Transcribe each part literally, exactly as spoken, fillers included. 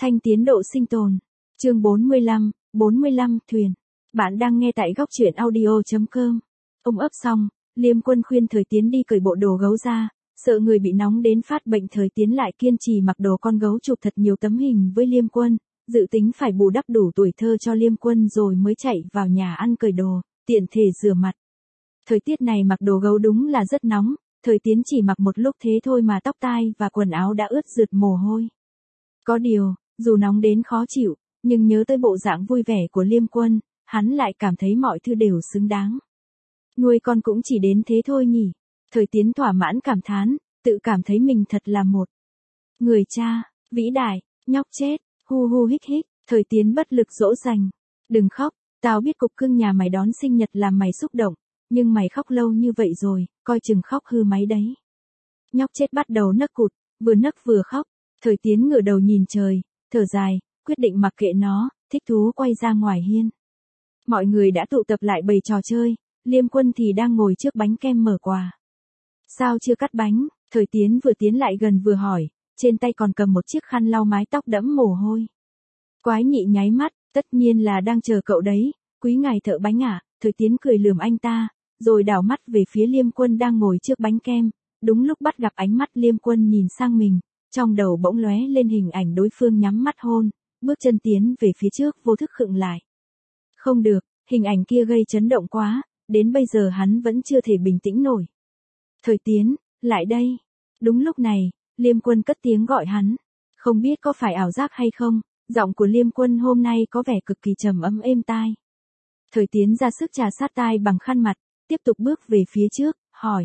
Thanh tiến độ sinh tồn. Chương bốn mươi lăm, bốn mươi lăm, thuyền. Bạn đang nghe tại góc truyện audio chấm com. Ông ấp xong, Liêm Quân khuyên Thời Tiến đi cởi bộ đồ gấu ra, sợ người bị nóng đến phát bệnh. Thời Tiến lại kiên trì mặc đồ con gấu, chụp thật nhiều tấm hình với Liêm Quân, dự tính phải bù đắp đủ tuổi thơ cho Liêm Quân rồi mới chạy vào nhà ăn cởi đồ, tiện thể rửa mặt. Thời tiết này mặc đồ gấu đúng là rất nóng, Thời Tiến chỉ mặc một lúc thế thôi mà tóc tai và quần áo đã ướt rượt mồ hôi. Có điều, dù nóng đến khó chịu, nhưng nhớ tới bộ dạng vui vẻ của Liêm Quân, hắn lại cảm thấy mọi thứ đều xứng đáng. Nuôi con cũng chỉ đến thế thôi nhỉ. Thời Tiến thỏa mãn cảm thán, tự cảm thấy mình thật là một người cha vĩ đại. Nhóc chết, hu hu hích hích. Thời Tiến bất lực dỗ dành. Đừng khóc, tao biết cục cưng nhà mày đón sinh nhật làm mày xúc động, nhưng mày khóc lâu như vậy rồi, coi chừng khóc hư máy đấy. Nhóc chết bắt đầu nấc cụt, vừa nấc vừa khóc. Thời Tiến ngửa đầu nhìn trời, thở dài, quyết định mặc kệ nó, thích thú quay ra ngoài hiên. Mọi người đã tụ tập lại bày trò chơi, Liêm Quân thì đang ngồi trước bánh kem mở quà. Sao chưa cắt bánh? Thời Tiến vừa tiến lại gần vừa hỏi, trên tay còn cầm một chiếc khăn lau mái tóc đẫm mồ hôi. Quái nhị nháy mắt, tất nhiên là đang chờ cậu đấy, quý ngài thợ bánh à. Thời Tiến cười lườm anh ta, rồi đảo mắt về phía Liêm Quân đang ngồi trước bánh kem. Đúng lúc bắt gặp ánh mắt Liêm Quân nhìn sang mình, trong đầu bỗng lóe lên hình ảnh đối phương nhắm mắt hôn, bước chân tiến về phía trước vô thức khựng lại. Không được, hình ảnh kia gây chấn động quá, đến bây giờ hắn vẫn chưa thể bình tĩnh nổi. Thời Tiến, lại đây. Đúng lúc này, Liêm Quân cất tiếng gọi hắn. Không biết có phải ảo giác hay không, giọng của Liêm Quân hôm nay có vẻ cực kỳ trầm ấm êm tai. Thời Tiến ra sức trà sát tai bằng khăn mặt, tiếp tục bước về phía trước, hỏi.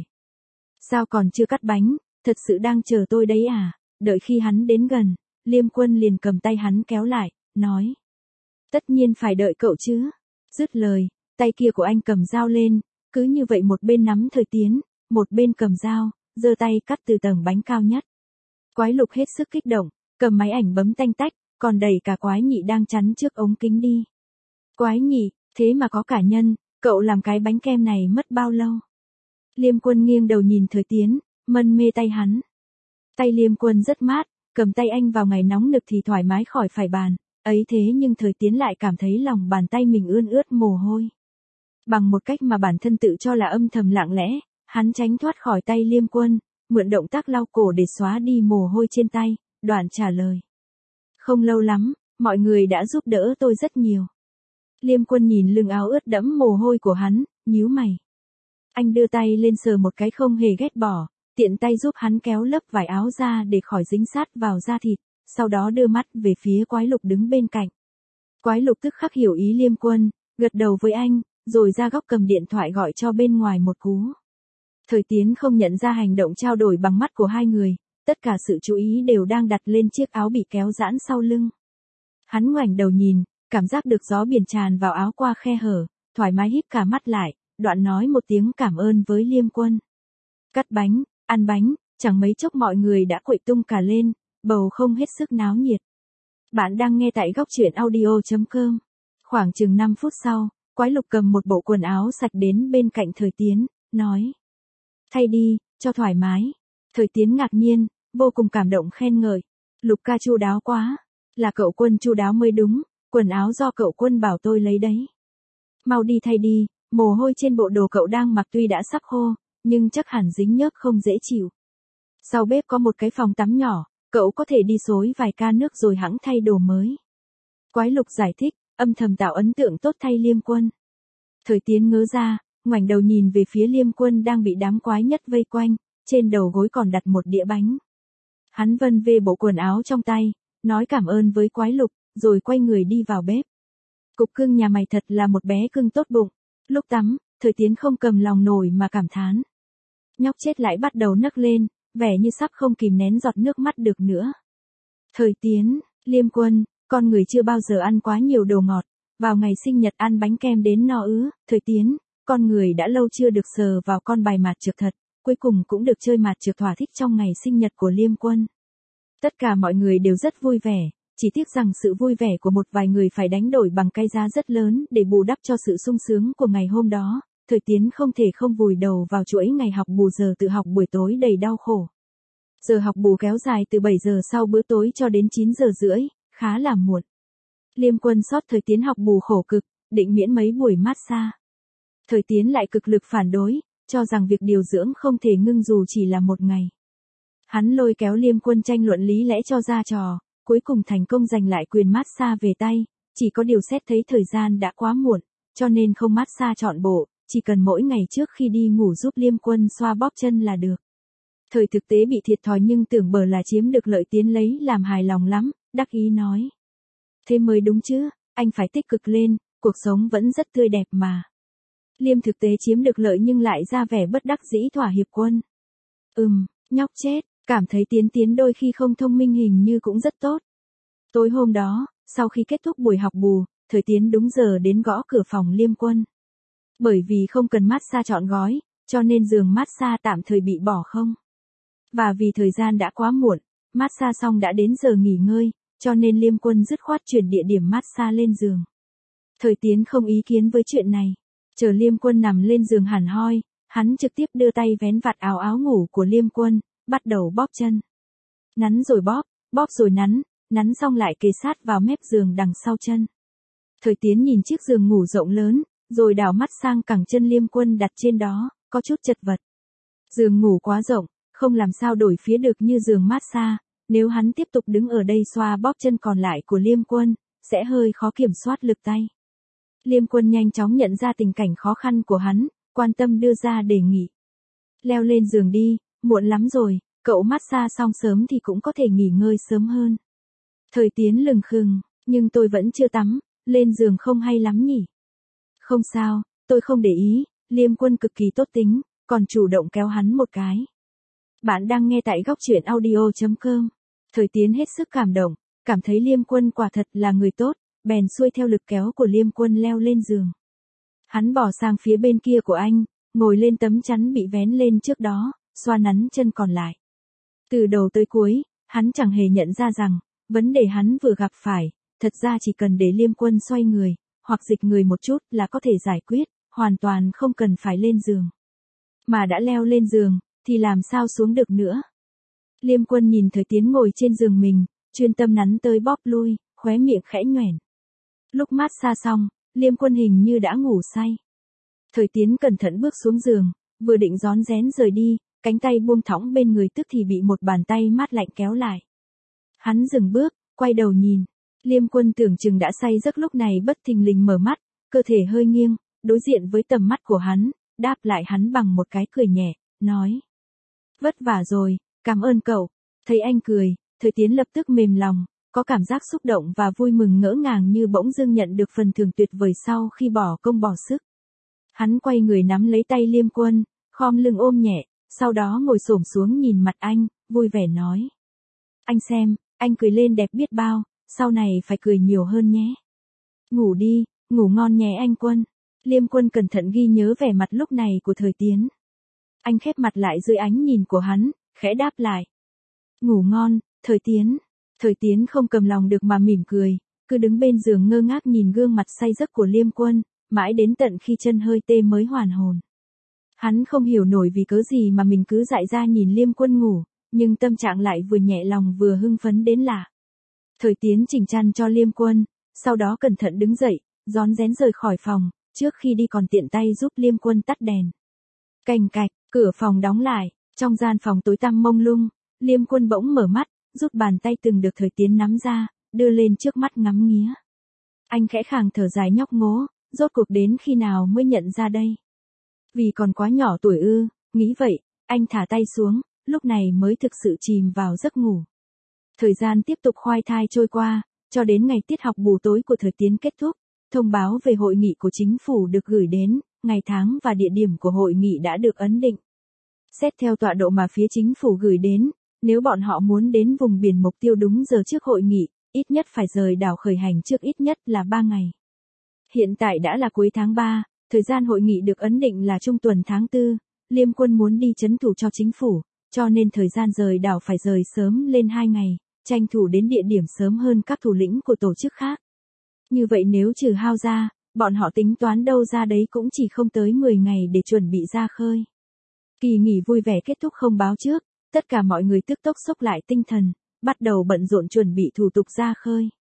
Sao còn chưa cắt bánh, thật sự đang chờ tôi đấy à? Đợi khi hắn đến gần, Liêm Quân liền cầm tay hắn kéo lại, nói. Tất nhiên phải đợi cậu chứ. Dứt lời, tay kia của anh cầm dao lên, cứ như vậy một bên nắm Thời Tiến, một bên cầm dao, giơ tay cắt từ tầng bánh cao nhất. Quái Lục hết sức kích động, cầm máy ảnh bấm tanh tách, còn đẩy cả Quái Nhị đang chắn trước ống kính đi. Quái Nhị, thế mà có cả nhân, cậu làm cái bánh kem này mất bao lâu? Liêm Quân nghiêng đầu nhìn Thời Tiến, mân mê tay hắn. Tay Liêm Quân rất mát, cầm tay anh vào ngày nóng nực thì thoải mái khỏi phải bàn, ấy thế nhưng Thời Tiến lại cảm thấy lòng bàn tay mình ươn ướt mồ hôi. Bằng một cách mà bản thân tự cho là âm thầm lặng lẽ, hắn tránh thoát khỏi tay Liêm Quân, mượn động tác lau cổ để xóa đi mồ hôi trên tay, đoạn trả lời. Không lâu lắm, mọi người đã giúp đỡ tôi rất nhiều. Liêm Quân nhìn lưng áo ướt đẫm mồ hôi của hắn, nhíu mày. Anh đưa tay lên sờ một cái không hề ghét bỏ, tiện tay giúp hắn kéo lớp vải áo ra để khỏi dính sát vào da thịt, sau đó đưa mắt về phía Quái Lục đứng bên cạnh. Quái Lục tức khắc hiểu ý Liêm Quân, gật đầu với anh, rồi ra góc cầm điện thoại gọi cho bên ngoài một cú. Thời Tiến không nhận ra hành động trao đổi bằng mắt của hai người, tất cả sự chú ý đều đang đặt lên chiếc áo bị kéo giãn sau lưng. Hắn ngoảnh đầu nhìn, cảm giác được gió biển tràn vào áo qua khe hở, thoải mái híp cả mắt lại, đoạn nói một tiếng cảm ơn với Liêm Quân. Cắt bánh, ăn bánh, chẳng mấy chốc mọi người đã quậy tung cả lên, bầu không hết sức náo nhiệt. Bạn đang nghe tại góc truyện audio chấm com. Khoảng chừng năm phút sau, Quái Lục cầm một bộ quần áo sạch đến bên cạnh Thời Tiến, nói. Thay đi, cho thoải mái. Thời Tiến ngạc nhiên, vô cùng cảm động khen ngợi. Lục ca chu đáo quá. Là cậu Quân chu đáo mới đúng, quần áo do cậu Quân bảo tôi lấy đấy. Mau đi thay đi, mồ hôi trên bộ đồ cậu đang mặc tuy đã sắp khô, nhưng chắc hẳn dính nhớp không dễ chịu. Sau bếp có một cái phòng tắm nhỏ, cậu có thể đi xối vài ca nước rồi hẵng thay đồ mới. Quái Lục giải thích, âm thầm tạo ấn tượng tốt thay Liêm Quân. Thời Tiến ngớ ra, ngoảnh đầu nhìn về phía Liêm Quân đang bị đám quái nhất vây quanh, trên đầu gối còn đặt một đĩa bánh. Hắn vân vê bộ quần áo trong tay, nói cảm ơn với Quái Lục, rồi quay người đi vào bếp. Cục cưng nhà mày thật là một bé cưng tốt bụng. Lúc tắm, Thời Tiến không cầm lòng nổi mà cảm thán. Nhóc chết lại bắt đầu nấc lên, vẻ như sắp không kìm nén giọt nước mắt được nữa. Thời Tiến, Liêm Quân, con người chưa bao giờ ăn quá nhiều đồ ngọt, vào ngày sinh nhật ăn bánh kem đến no ứ. Thời Tiến, con người đã lâu chưa được sờ vào con bài mạt trược thật, cuối cùng cũng được chơi mạt trược thỏa thích trong ngày sinh nhật của Liêm Quân. Tất cả mọi người đều rất vui vẻ, chỉ tiếc rằng sự vui vẻ của một vài người phải đánh đổi bằng cái giá rất lớn để bù đắp cho sự sung sướng của ngày hôm đó. Thời Tiến không thể không vùi đầu vào chuỗi ngày học bù giờ tự học buổi tối đầy đau khổ. Giờ học bù kéo dài từ bảy giờ sau bữa tối cho đến chín giờ rưỡi, khá là muộn. Liêm Quân sót Thời Tiến học bù khổ cực, định miễn mấy buổi massage. Thời Tiến lại cực lực phản đối, cho rằng việc điều dưỡng không thể ngưng dù chỉ là một ngày. Hắn lôi kéo Liêm Quân tranh luận lý lẽ cho ra trò, cuối cùng thành công giành lại quyền massage về tay, chỉ có điều xét thấy thời gian đã quá muộn, cho nên không massage trọn bộ, chỉ cần mỗi ngày trước khi đi ngủ giúp Liêm Quân xoa bóp chân là được. Thời thực tế bị thiệt thòi nhưng tưởng bờ là chiếm được lợi Tiến lấy làm hài lòng lắm, đắc ý nói. Thế mới đúng chứ, anh phải tích cực lên, cuộc sống vẫn rất tươi đẹp mà. Liêm thực tế chiếm được lợi nhưng lại ra vẻ bất đắc dĩ thỏa hiệp Quân. Ừm, nhóc chết, cảm thấy Tiến Tiến đôi khi không thông minh hình như cũng rất tốt. Tối hôm đó, sau khi kết thúc buổi học bù, Thời Tiến đúng giờ đến gõ cửa phòng Liêm Quân. Bởi vì không cần massage trọn gói, cho nên giường massage tạm thời bị bỏ không. Và vì thời gian đã quá muộn, massage xong đã đến giờ nghỉ ngơi, cho nên Liêm Quân dứt khoát chuyển địa điểm massage lên giường. Thời Tiến không ý kiến với chuyện này. Chờ Liêm Quân nằm lên giường hẳn hoi, hắn trực tiếp đưa tay vén vạt áo áo ngủ của Liêm Quân, bắt đầu bóp chân. Nắn rồi bóp, bóp rồi nắn, nắn xong lại kề sát vào mép giường đằng sau chân. Thời Tiến nhìn chiếc giường ngủ rộng lớn, rồi đảo mắt sang cẳng chân Liêm Quân đặt trên đó, có chút chật vật. Giường ngủ quá rộng, không làm sao đổi phía được như giường massage, nếu hắn tiếp tục đứng ở đây xoa bóp chân còn lại của Liêm Quân, sẽ hơi khó kiểm soát lực tay. Liêm Quân nhanh chóng nhận ra tình cảnh khó khăn của hắn, quan tâm đưa ra đề nghị. Leo lên giường đi, muộn lắm rồi, cậu massage xong sớm thì cũng có thể nghỉ ngơi sớm hơn. Thời Tiến lừng khừng, nhưng tôi vẫn chưa tắm, lên giường không hay lắm nhỉ. Không sao, tôi không để ý, Liêm Quân cực kỳ tốt tính, còn chủ động kéo hắn một cái. Bạn đang nghe tại góc truyện audio chấm com. Thời Tiến hết sức cảm động, cảm thấy Liêm Quân quả thật là người tốt, bèn xuôi theo lực kéo của Liêm Quân leo lên giường. Hắn bỏ sang phía bên kia của anh, ngồi lên tấm chắn bị vén lên trước đó, xoa nắn chân còn lại. Từ đầu tới cuối, hắn chẳng hề nhận ra rằng, vấn đề hắn vừa gặp phải, thật ra chỉ cần để Liêm Quân xoay người, hoặc dịch người một chút là có thể giải quyết, hoàn toàn không cần phải lên giường. Mà đã leo lên giường, thì làm sao xuống được nữa. Liêm Quân nhìn Thời Tiến ngồi trên giường mình, chuyên tâm nắn tới bóp lui, khóe miệng khẽ nhoẻn. Lúc massage xong, Liêm Quân hình như đã ngủ say. Thời Tiến cẩn thận bước xuống giường, vừa định rón rén rời đi, cánh tay buông thõng bên người tức thì bị một bàn tay mát lạnh kéo lại. Hắn dừng bước, quay đầu nhìn. Liêm Quân tưởng chừng đã say giấc lúc này bất thình lình mở mắt, cơ thể hơi nghiêng, đối diện với tầm mắt của hắn, đáp lại hắn bằng một cái cười nhẹ, nói. Vất vả rồi, cảm ơn cậu. Thấy anh cười, Thời Tiến lập tức mềm lòng, có cảm giác xúc động và vui mừng ngỡ ngàng như bỗng dưng nhận được phần thưởng tuyệt vời sau khi bỏ công bỏ sức. Hắn quay người nắm lấy tay Liêm Quân, khom lưng ôm nhẹ, sau đó ngồi xổm xuống nhìn mặt anh, vui vẻ nói. Anh xem, anh cười lên đẹp biết bao, sau này phải cười nhiều hơn nhé. Ngủ đi, ngủ ngon nhé anh Quân. Liêm Quân cẩn thận ghi nhớ vẻ mặt lúc này của Thời Tiến. Anh khép mặt lại dưới ánh nhìn của hắn, khẽ đáp lại. Ngủ ngon, Thời Tiến. Thời Tiến không cầm lòng được mà mỉm cười, cứ đứng bên giường ngơ ngác nhìn gương mặt say giấc của Liêm Quân, mãi đến tận khi chân hơi tê mới hoàn hồn. Hắn không hiểu nổi vì cớ gì mà mình cứ dại ra nhìn Liêm Quân ngủ, nhưng tâm trạng lại vừa nhẹ lòng vừa hưng phấn đến lạ. Thời Tiến chỉnh chăn cho Liêm Quân, sau đó cẩn thận đứng dậy, rón rén rời khỏi phòng, trước khi đi còn tiện tay giúp Liêm Quân tắt đèn. Cành cạch, cửa phòng đóng lại, trong gian phòng tối tăm mông lung, Liêm Quân bỗng mở mắt, rút bàn tay từng được Thời Tiến nắm ra, đưa lên trước mắt ngắm nghía. Anh khẽ khàng thở dài nhóc ngố, rốt cuộc đến khi nào mới nhận ra đây? Vì còn quá nhỏ tuổi ư, nghĩ vậy, anh thả tay xuống, lúc này mới thực sự chìm vào giấc ngủ. Thời gian tiếp tục khoai thai trôi qua, cho đến ngày tiết học bù tối của Thời Tiến kết thúc, thông báo về hội nghị của chính phủ được gửi đến, ngày tháng và địa điểm của hội nghị đã được ấn định. Xét theo tọa độ mà phía chính phủ gửi đến, nếu bọn họ muốn đến vùng biển mục tiêu đúng giờ trước hội nghị, ít nhất phải rời đảo khởi hành trước ít nhất là ba ngày. Hiện tại đã là cuối tháng ba, thời gian hội nghị được ấn định là trung tuần tháng tư, Liêm Quân muốn đi trấn thủ cho chính phủ, cho nên thời gian rời đảo phải rời sớm lên hai ngày, tranh thủ đến địa điểm sớm hơn các thủ lĩnh của tổ chức khác. Như vậy nếu trừ hao ra, bọn họ tính toán đâu ra đấy cũng chỉ không tới mười ngày để chuẩn bị ra khơi. Kỳ nghỉ vui vẻ kết thúc không báo trước, tất cả mọi người tức tốc xốc lại tinh thần, bắt đầu bận rộn chuẩn bị thủ tục ra khơi.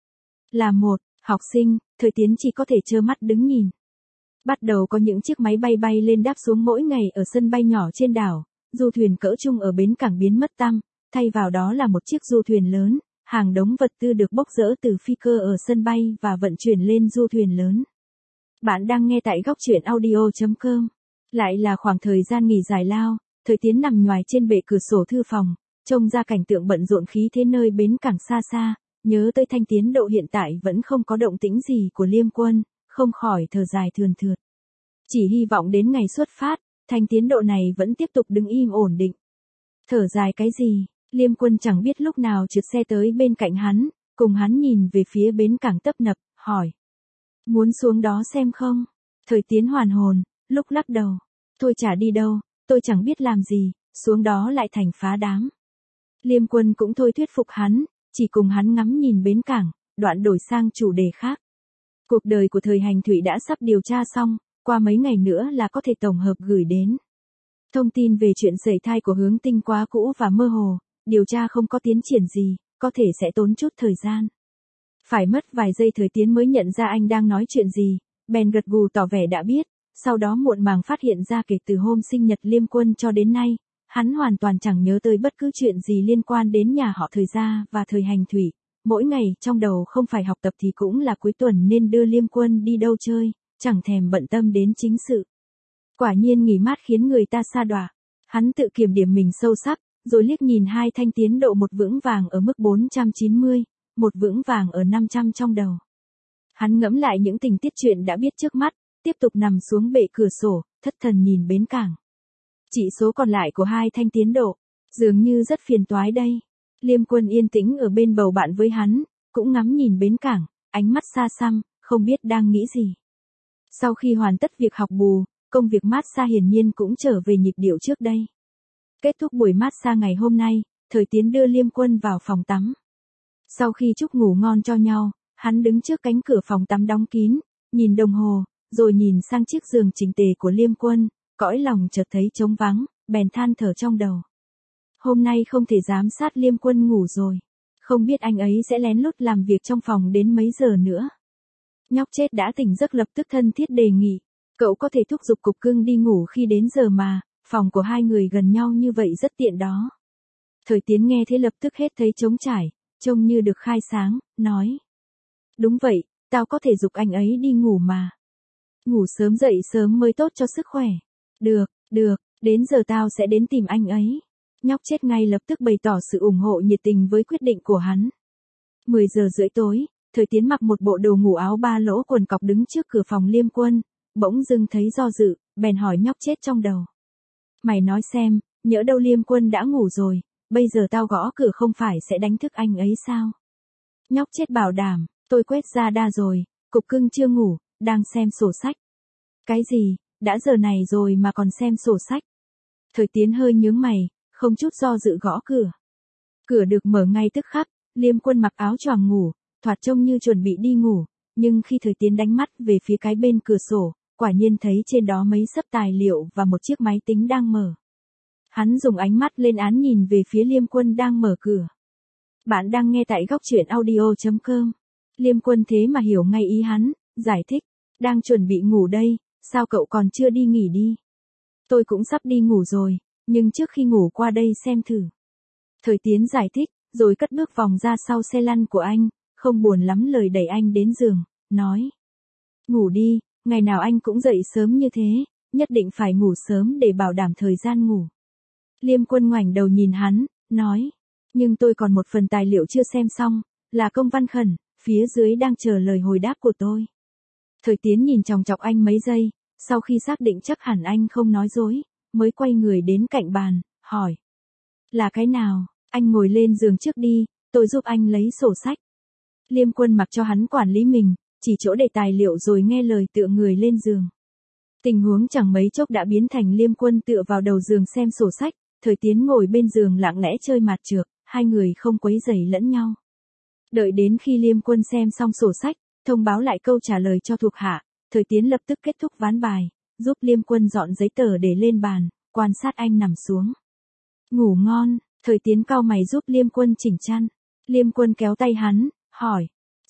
Là một học sinh, Thời Tiến chỉ có thể trơ mắt đứng nhìn. Bắt đầu có những chiếc máy bay bay lên đáp xuống mỗi ngày ở sân bay nhỏ trên đảo, du thuyền cỡ trung ở bến cảng biến mất tăm, thay vào đó là một chiếc du thuyền lớn, hàng đống vật tư được bốc dỡ từ phi cơ ở sân bay và vận chuyển lên du thuyền lớn. Bạn đang nghe tại góc truyện audio chấm com. Lại là khoảng thời gian nghỉ giải lao, Thời Tiến nằm nhoài trên bệ cửa sổ thư phòng, trông ra cảnh tượng bận rộn khí thế nơi bến cảng xa xa, nhớ tới Thanh Tiến Độ hiện tại vẫn không có động tĩnh gì của Liêm Quân, không khỏi thở dài thườn thượt. Chỉ hy vọng đến ngày xuất phát, Thanh Tiến Độ này vẫn tiếp tục đứng im ổn định. Thở dài cái gì, Liêm Quân chẳng biết lúc nào trượt xe tới bên cạnh hắn, cùng hắn nhìn về phía bến cảng tấp nập, hỏi. Muốn xuống đó xem không? Thời Tiến hoàn hồn, lúc lắc đầu. Tôi chả đi đâu, tôi chẳng biết làm gì, xuống đó lại thành phá đám. Liêm Quân cũng thôi thuyết phục hắn, chỉ cùng hắn ngắm nhìn bến cảng, đoạn đổi sang chủ đề khác. Cuộc đời của Thời Hành Thụy đã sắp điều tra xong, qua mấy ngày nữa là có thể tổng hợp gửi đến. Thông tin về chuyện sẩy thai của Hướng Tinh quá cũ và mơ hồ, điều tra không có tiến triển gì, có thể sẽ tốn chút thời gian. Phải mất vài giây Thời Tiến mới nhận ra anh đang nói chuyện gì, bèn gật gù tỏ vẻ đã biết, sau đó muộn màng phát hiện ra kể từ hôm sinh nhật Liêm Quân cho đến nay, hắn hoàn toàn chẳng nhớ tới bất cứ chuyện gì liên quan đến nhà họ Thời gia và Thời Hành Thụy, mỗi ngày trong đầu không phải học tập thì cũng là cuối tuần nên đưa Liêm Quân đi đâu chơi, chẳng thèm bận tâm đến chính sự. Quả nhiên nghỉ mát khiến người ta sa đọa, hắn tự kiểm điểm mình sâu sắc, rồi liếc nhìn hai Thanh Tiến Độ, một vững vàng ở mức bốn trăm chín mươi, một vững vàng ở năm trăm trong đầu. Hắn ngẫm lại những tình tiết chuyện đã biết trước mắt, tiếp tục nằm xuống bệ cửa sổ, thất thần nhìn bến cảng. Chỉ số còn lại của hai Thanh Tiến Độ, dường như rất phiền toái đây. Liêm Quân yên tĩnh ở bên bầu bạn với hắn, cũng ngắm nhìn bến cảng, ánh mắt xa xăm, không biết đang nghĩ gì. Sau khi hoàn tất việc học bù, công việc massage hiển nhiên cũng trở về nhịp điệu trước đây. Kết thúc buổi massage ngày hôm nay, Thời Tiến đưa Liêm Quân vào phòng tắm. Sau khi chúc ngủ ngon cho nhau, hắn đứng trước cánh cửa phòng tắm đóng kín, nhìn đồng hồ, rồi nhìn sang chiếc giường chỉnh tề của Liêm Quân, cõi lòng chợt thấy trống vắng, bèn than thở trong đầu. Hôm nay không thể giám sát Liêm Quân ngủ rồi, không biết anh ấy sẽ lén lút làm việc trong phòng đến mấy giờ nữa. Nhóc chết đã tỉnh giấc lập tức thân thiết đề nghị, cậu có thể thúc giục Cục Cưng đi ngủ khi đến giờ mà, phòng của hai người gần nhau như vậy rất tiện đó. Thời Tiến nghe thế lập tức hết thấy trống trải, trông như được khai sáng, nói. Đúng vậy, tao có thể giục anh ấy đi ngủ mà. Ngủ sớm dậy sớm mới tốt cho sức khỏe. Được, được, đến giờ tao sẽ đến tìm anh ấy. Nhóc chết ngay lập tức bày tỏ sự ủng hộ nhiệt tình với quyết định của hắn. mười giờ rưỡi tối, Thời Tiến mặc một bộ đồ ngủ áo ba lỗ quần cọc đứng trước cửa phòng Liêm Quân, bỗng dưng thấy do dự, bèn hỏi nhóc chết trong đầu. Mày nói xem, nhỡ đâu Liêm Quân đã ngủ rồi, bây giờ tao gõ cửa không phải sẽ đánh thức anh ấy sao? Nhóc chết bảo đảm, tôi quét ra đa rồi, Cục Cưng chưa ngủ, đang xem sổ sách. Cái gì, đã giờ này rồi mà còn xem sổ sách? Thời Tiến hơi nhướng mày, không chút do dự gõ cửa. Cửa được mở ngay tức khắc, Liêm Quân mặc áo choàng ngủ, thoạt trông như chuẩn bị đi ngủ, nhưng khi Thời Tiến đánh mắt về phía cái bên cửa sổ, quả nhiên thấy trên đó mấy xấp tài liệu và một chiếc máy tính đang mở. Hắn dùng ánh mắt lên án nhìn về phía Liêm Quân đang mở cửa. Bạn đang nghe tại góc truyện audio chấm com. Liêm Quân thế mà hiểu ngay ý hắn, giải thích. Đang chuẩn bị ngủ đây, sao cậu còn chưa đi nghỉ đi? Tôi cũng sắp đi ngủ rồi, nhưng trước khi ngủ qua đây xem thử. Thời Tiến giải thích, rồi cất bước vòng ra sau xe lăn của anh, không buồn lắm lời đẩy anh đến giường, nói. Ngủ đi, ngày nào anh cũng dậy sớm như thế, nhất định phải ngủ sớm để bảo đảm thời gian ngủ. Liêm Quân ngoảnh đầu nhìn hắn, nói. Nhưng tôi còn một phần tài liệu chưa xem xong, là công văn khẩn, phía dưới đang chờ lời hồi đáp của tôi. Thời Tiến nhìn chòng chọc anh mấy giây, sau khi xác định chắc hẳn anh không nói dối, mới quay người đến cạnh bàn, hỏi. Là cái nào, anh ngồi lên giường trước đi, tôi giúp anh lấy sổ sách. Liêm Quân mặc cho hắn quản lý mình, chỉ chỗ để tài liệu rồi nghe lời tựa người lên giường. Tình huống chẳng mấy chốc đã biến thành Liêm Quân tựa vào đầu giường xem sổ sách, Thời Tiến ngồi bên giường lặng lẽ chơi mạt trược, hai người không quấy rầy lẫn nhau. Đợi đến khi Liêm Quân xem xong sổ sách, thông báo lại câu trả lời cho thuộc hạ, Thời Tiến lập tức kết thúc ván bài, giúp Liêm Quân dọn giấy tờ để lên bàn, quan sát anh nằm xuống. Ngủ ngon, Thời Tiến cau mày giúp Liêm Quân chỉnh chăn. Liêm Quân kéo tay hắn, hỏi.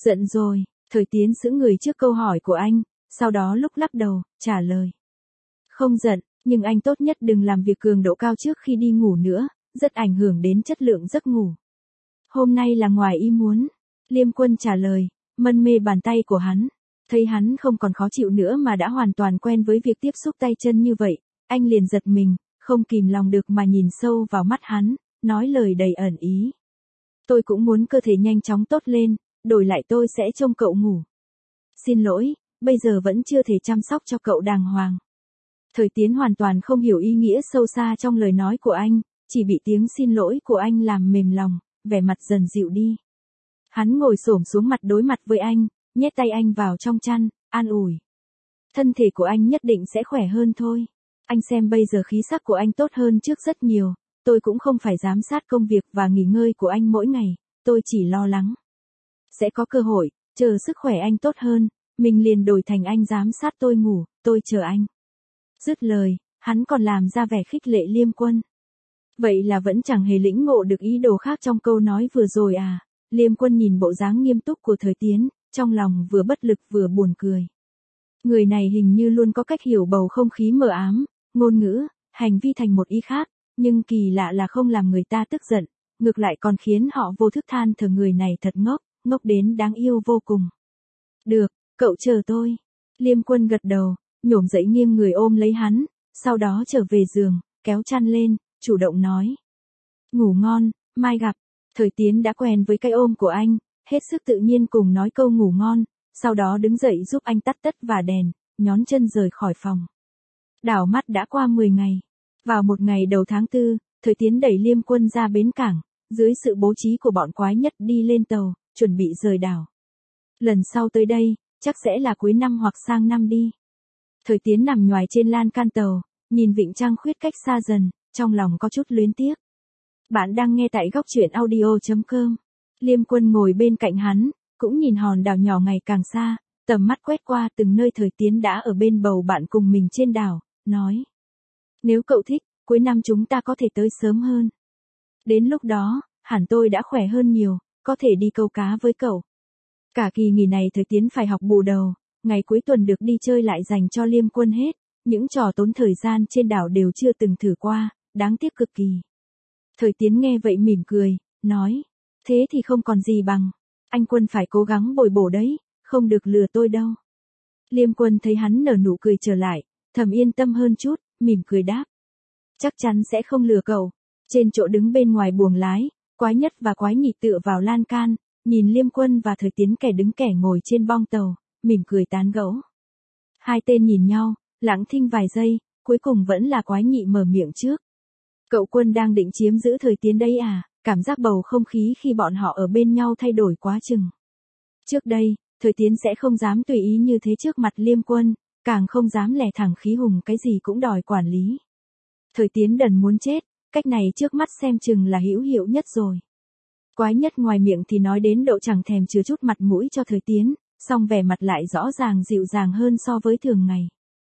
Giận rồi, Thời Tiến sững người trước câu hỏi của anh, sau đó lúc lắc đầu, trả lời. Không giận, nhưng anh tốt nhất đừng làm việc cường độ cao trước khi đi ngủ nữa, rất ảnh hưởng đến chất lượng giấc ngủ. Hôm nay là ngoài ý muốn. Liêm Quân trả lời, mân mê bàn tay của hắn. Thấy hắn không còn khó chịu nữa mà đã hoàn toàn quen với việc tiếp xúc tay chân như vậy, anh liền giật mình, không kìm lòng được mà nhìn sâu vào mắt hắn, nói lời đầy ẩn ý. Tôi cũng muốn cơ thể nhanh chóng tốt lên, đổi lại tôi sẽ trông cậu ngủ. Xin lỗi, bây giờ vẫn chưa thể chăm sóc cho cậu đàng hoàng. Thời Tiến hoàn toàn không hiểu ý nghĩa sâu xa trong lời nói của anh, chỉ bị tiếng xin lỗi của anh làm mềm lòng, vẻ mặt dần dịu đi. Hắn ngồi xổm xuống mặt đối mặt với anh, nhét tay anh vào trong chăn, an ủi. Thân thể của anh nhất định sẽ khỏe hơn thôi. Anh xem bây giờ khí sắc của anh tốt hơn trước rất nhiều, tôi cũng không phải giám sát công việc và nghỉ ngơi của anh mỗi ngày, tôi chỉ lo lắng. Sẽ có cơ hội, chờ sức khỏe anh tốt hơn, mình liền đổi thành anh giám sát tôi ngủ, tôi chờ anh. Dứt lời, hắn còn làm ra vẻ khích lệ Liêm Quân. Vậy là vẫn chẳng hề lĩnh ngộ được ý đồ khác trong câu nói vừa rồi à? Liêm Quân nhìn bộ dáng nghiêm túc của Thời Tiến, trong lòng vừa bất lực vừa buồn cười. Người này hình như luôn có cách hiểu bầu không khí mờ ám, ngôn ngữ, hành vi thành một ý khác, nhưng kỳ lạ là không làm người ta tức giận, ngược lại còn khiến họ vô thức than thở người này thật ngốc, ngốc đến đáng yêu vô cùng. Được, cậu chờ tôi. Liêm Quân gật đầu, nhổm dậy nghiêng người ôm lấy hắn, sau đó trở về giường, kéo chăn lên, chủ động nói. Ngủ ngon, mai gặp. Thời Tiến đã quen với cái ôm của anh, hết sức tự nhiên cùng nói câu ngủ ngon, sau đó đứng dậy giúp anh tắt tất và đèn, nhón chân rời khỏi phòng. Đảo mắt đã qua mười ngày. Vào một ngày đầu tháng tư, Thời Tiến đẩy Liêm Quân ra bến cảng, dưới sự bố trí của bọn quái nhất đi lên tàu, chuẩn bị rời đảo. Lần sau tới đây, chắc sẽ là cuối năm hoặc sang năm đi. Thời Tiến nằm nhoài trên lan can tàu, nhìn vịnh trăng khuyết cách xa dần, trong lòng có chút luyến tiếc. Bạn đang nghe tại góc truyện audio chấm com. Liêm Quân ngồi bên cạnh hắn, cũng nhìn hòn đảo nhỏ ngày càng xa, tầm mắt quét qua từng nơi Thời Tiến đã ở bên bầu bạn cùng mình trên đảo, nói. Nếu cậu thích, cuối năm chúng ta có thể tới sớm hơn. Đến lúc đó, hẳn tôi đã khỏe hơn nhiều, có thể đi câu cá với cậu. Cả kỳ nghỉ này Thời Tiến phải học bù đầu, ngày cuối tuần được đi chơi lại dành cho Liêm Quân hết, những trò tốn thời gian trên đảo đều chưa từng thử qua, đáng tiếc cực kỳ. Thời Tiến nghe vậy mỉm cười, nói, thế thì không còn gì bằng, anh Quân phải cố gắng bồi bổ đấy, không được lừa tôi đâu. Liêm Quân thấy hắn nở nụ cười trở lại, thầm yên tâm hơn chút, mỉm cười đáp. Chắc chắn sẽ không lừa cậu. Trên chỗ đứng bên ngoài buồng lái, Quái Nhất và Quái Nhị tựa vào lan can, nhìn Liêm Quân và Thời Tiến kẻ đứng kẻ ngồi trên bong tàu, mỉm cười tán gẫu. Hai tên nhìn nhau, lặng thinh vài giây, cuối cùng vẫn là Quái Nhị mở miệng trước. Cậu Quân đang định chiếm giữ Thời Tiến đấy à? Cảm giác bầu không khí khi bọn họ ở bên nhau thay đổi quá chừng. Trước đây, Thời Tiến sẽ không dám tùy ý như thế trước mặt Liêm Quân, càng không dám lẻ thẳng khí hùng cái gì cũng đòi quản lý. Thời Tiến đần muốn chết, cách này trước mắt xem chừng là hữu hiệu nhất rồi. Quái Nhất ngoài miệng thì nói đến độ chẳng thèm chừa chút mặt mũi cho Thời Tiến, song vẻ mặt lại rõ ràng dịu dàng hơn so với thường ngày.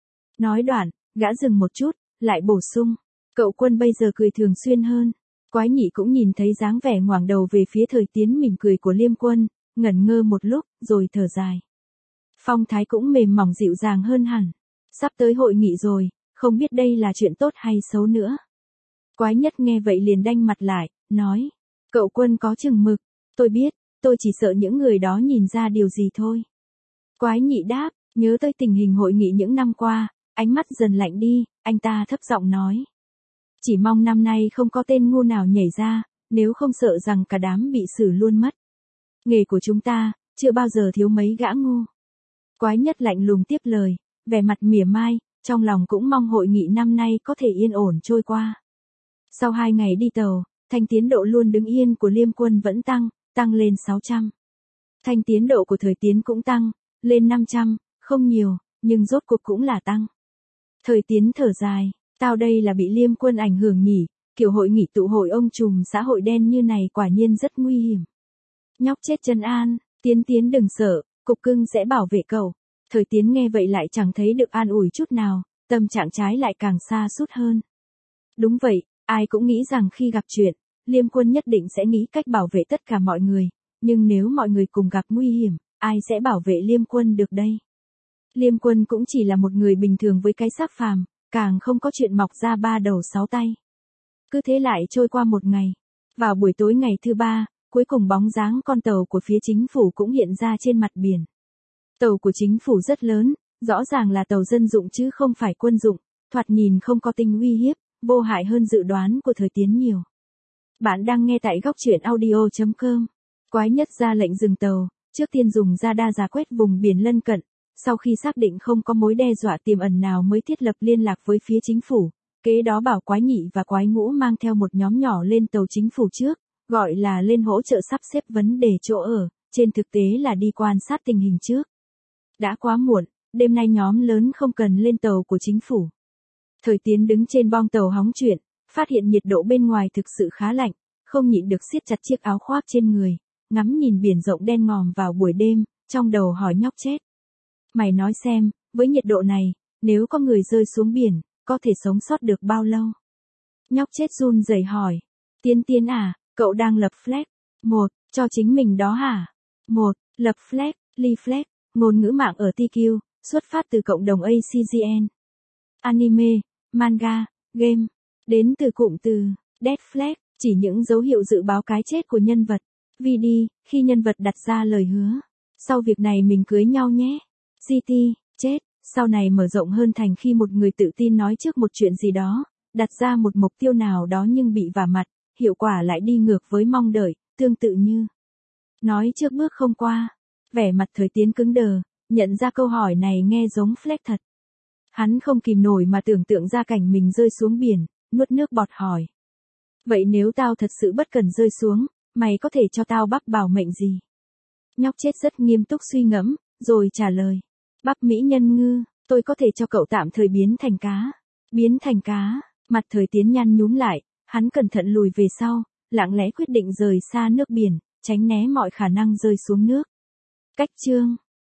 Nói đoạn, gã dừng một chút, lại bổ sung, cậu Quân bây giờ cười thường xuyên hơn. Quái Nhị cũng nhìn thấy dáng vẻ ngoảnh đầu về phía Thời Tiến mỉm cười của Liêm Quân, ngẩn ngơ một lúc, rồi thở dài. Phong thái cũng mềm mỏng dịu dàng hơn hẳn. Sắp tới hội nghị rồi, không biết đây là chuyện tốt hay xấu nữa. Quái Nhất nghe vậy liền đanh mặt lại, nói, cậu Quân có chừng mực, tôi biết, tôi chỉ sợ những người đó nhìn ra điều gì thôi. Quái Nhị đáp, nhớ tới tình hình hội nghị những năm qua, ánh mắt dần lạnh đi, anh ta thấp giọng nói. Chỉ mong năm nay không có tên ngu nào nhảy ra, nếu không sợ rằng cả đám bị xử luôn mất. Nghề của chúng ta, chưa bao giờ thiếu mấy gã ngu. Quái Nhất lạnh lùng tiếp lời, vẻ mặt mỉa mai, trong lòng cũng mong hội nghị năm nay có thể yên ổn trôi qua. Sau hai ngày đi tàu, thanh tiến độ luôn đứng yên của Liêm Quân vẫn tăng, tăng lên sáu trăm. Thanh tiến độ của Thời Tiến cũng tăng, lên năm trăm, không nhiều, nhưng rốt cuộc cũng là tăng. Thời Tiến thở dài, tao đây là bị Liêm Quân ảnh hưởng nhỉ, kiểu hội nghị tụ hội ông trùm xã hội đen như này quả nhiên rất nguy hiểm. Nhóc chết trấn an, Tiến Tiến đừng sợ, cục cưng sẽ bảo vệ cậu. Thời Tiến nghe vậy lại chẳng thấy được an ủi chút nào, tâm trạng trái lại càng xa sút hơn. Đúng vậy, ai cũng nghĩ rằng khi gặp chuyện, Liêm Quân nhất định sẽ nghĩ cách bảo vệ tất cả mọi người, Nhưng nếu mọi người cùng gặp nguy hiểm, ai sẽ bảo vệ Liêm Quân được đây? Liêm Quân cũng chỉ là một người bình thường với cái xác phàm, càng không có chuyện mọc ra ba đầu sáu tay. Cứ thế lại trôi qua một ngày. Vào buổi tối ngày thứ ba, cuối cùng bóng dáng con tàu của phía chính phủ cũng hiện ra trên mặt biển. Tàu của chính phủ rất lớn, rõ ràng là tàu dân dụng chứ không phải quân dụng, thoạt nhìn không có tính uy hiếp, vô hại hơn dự đoán của Thời Tiến nhiều. Bạn đang nghe tại góc truyện audio chấm com. Quái nhất ra lệnh dừng tàu, trước tiên dùng radar giả quét vùng biển lân cận, sau khi xác định không có mối đe dọa tiềm ẩn nào mới thiết lập liên lạc với phía chính phủ. Kế đó bảo quái nhị và quái ngũ mang theo một nhóm nhỏ lên tàu chính phủ trước, gọi là lên hỗ trợ sắp xếp vấn đề chỗ ở, trên thực tế là đi quan sát tình hình trước. Đã quá muộn, đêm nay nhóm lớn không cần lên tàu của chính phủ. Thời Tiến đứng trên bong tàu hóng chuyện, phát hiện nhiệt độ bên ngoài thực sự khá lạnh, không nhịn được siết chặt chiếc áo khoác trên người, ngắm nhìn biển rộng đen ngòm vào buổi đêm, trong đầu hỏi nhóc chết. Mày nói xem, với nhiệt độ này, nếu có người rơi xuống biển, có thể sống sót được bao lâu? Nhóc chết run rẩy hỏi. Tiến Tiến à, cậu đang lập flag. Một, cho chính mình đó hả? Một, lập flag, ly flag, ngôn ngữ mạng ở tê quy, xuất phát từ cộng đồng a xê giê en. Anime, manga, game, đến từ cụm từ death flag, chỉ những dấu hiệu dự báo cái chết của nhân vật. vê đê, khi nhân vật đặt ra lời hứa. Sau việc này mình cưới nhau nhé. giê tê, chết. Sau này mở rộng hơn thành khi một người tự tin nói trước một chuyện gì đó, đặt ra một mục tiêu nào đó nhưng bị vả mặt, hiệu quả lại đi ngược với mong đợi, tương tự như nói trước bước không qua. Vẻ mặt Thời Tiến cứng đờ, nhận ra câu hỏi này nghe giống flex thật. Hắn không kìm nổi mà tưởng tượng ra cảnh mình rơi xuống biển, nuốt nước bọt hỏi. Vậy nếu tao thật sự bất cần rơi xuống, mày có thể cho tao bắp bảo mệnh gì? Nhóc chết rất nghiêm túc suy ngẫm, rồi trả lời. Bắp mỹ nhân ngư, tôi có thể cho cậu tạm thời biến thành cá. Biến thành cá, mặt Thời Tiến nhăn nhúm lại, hắn cẩn thận lùi về sau, lặng lẽ quyết định rời xa nước biển, tránh né mọi khả năng rơi xuống nước. Cách chương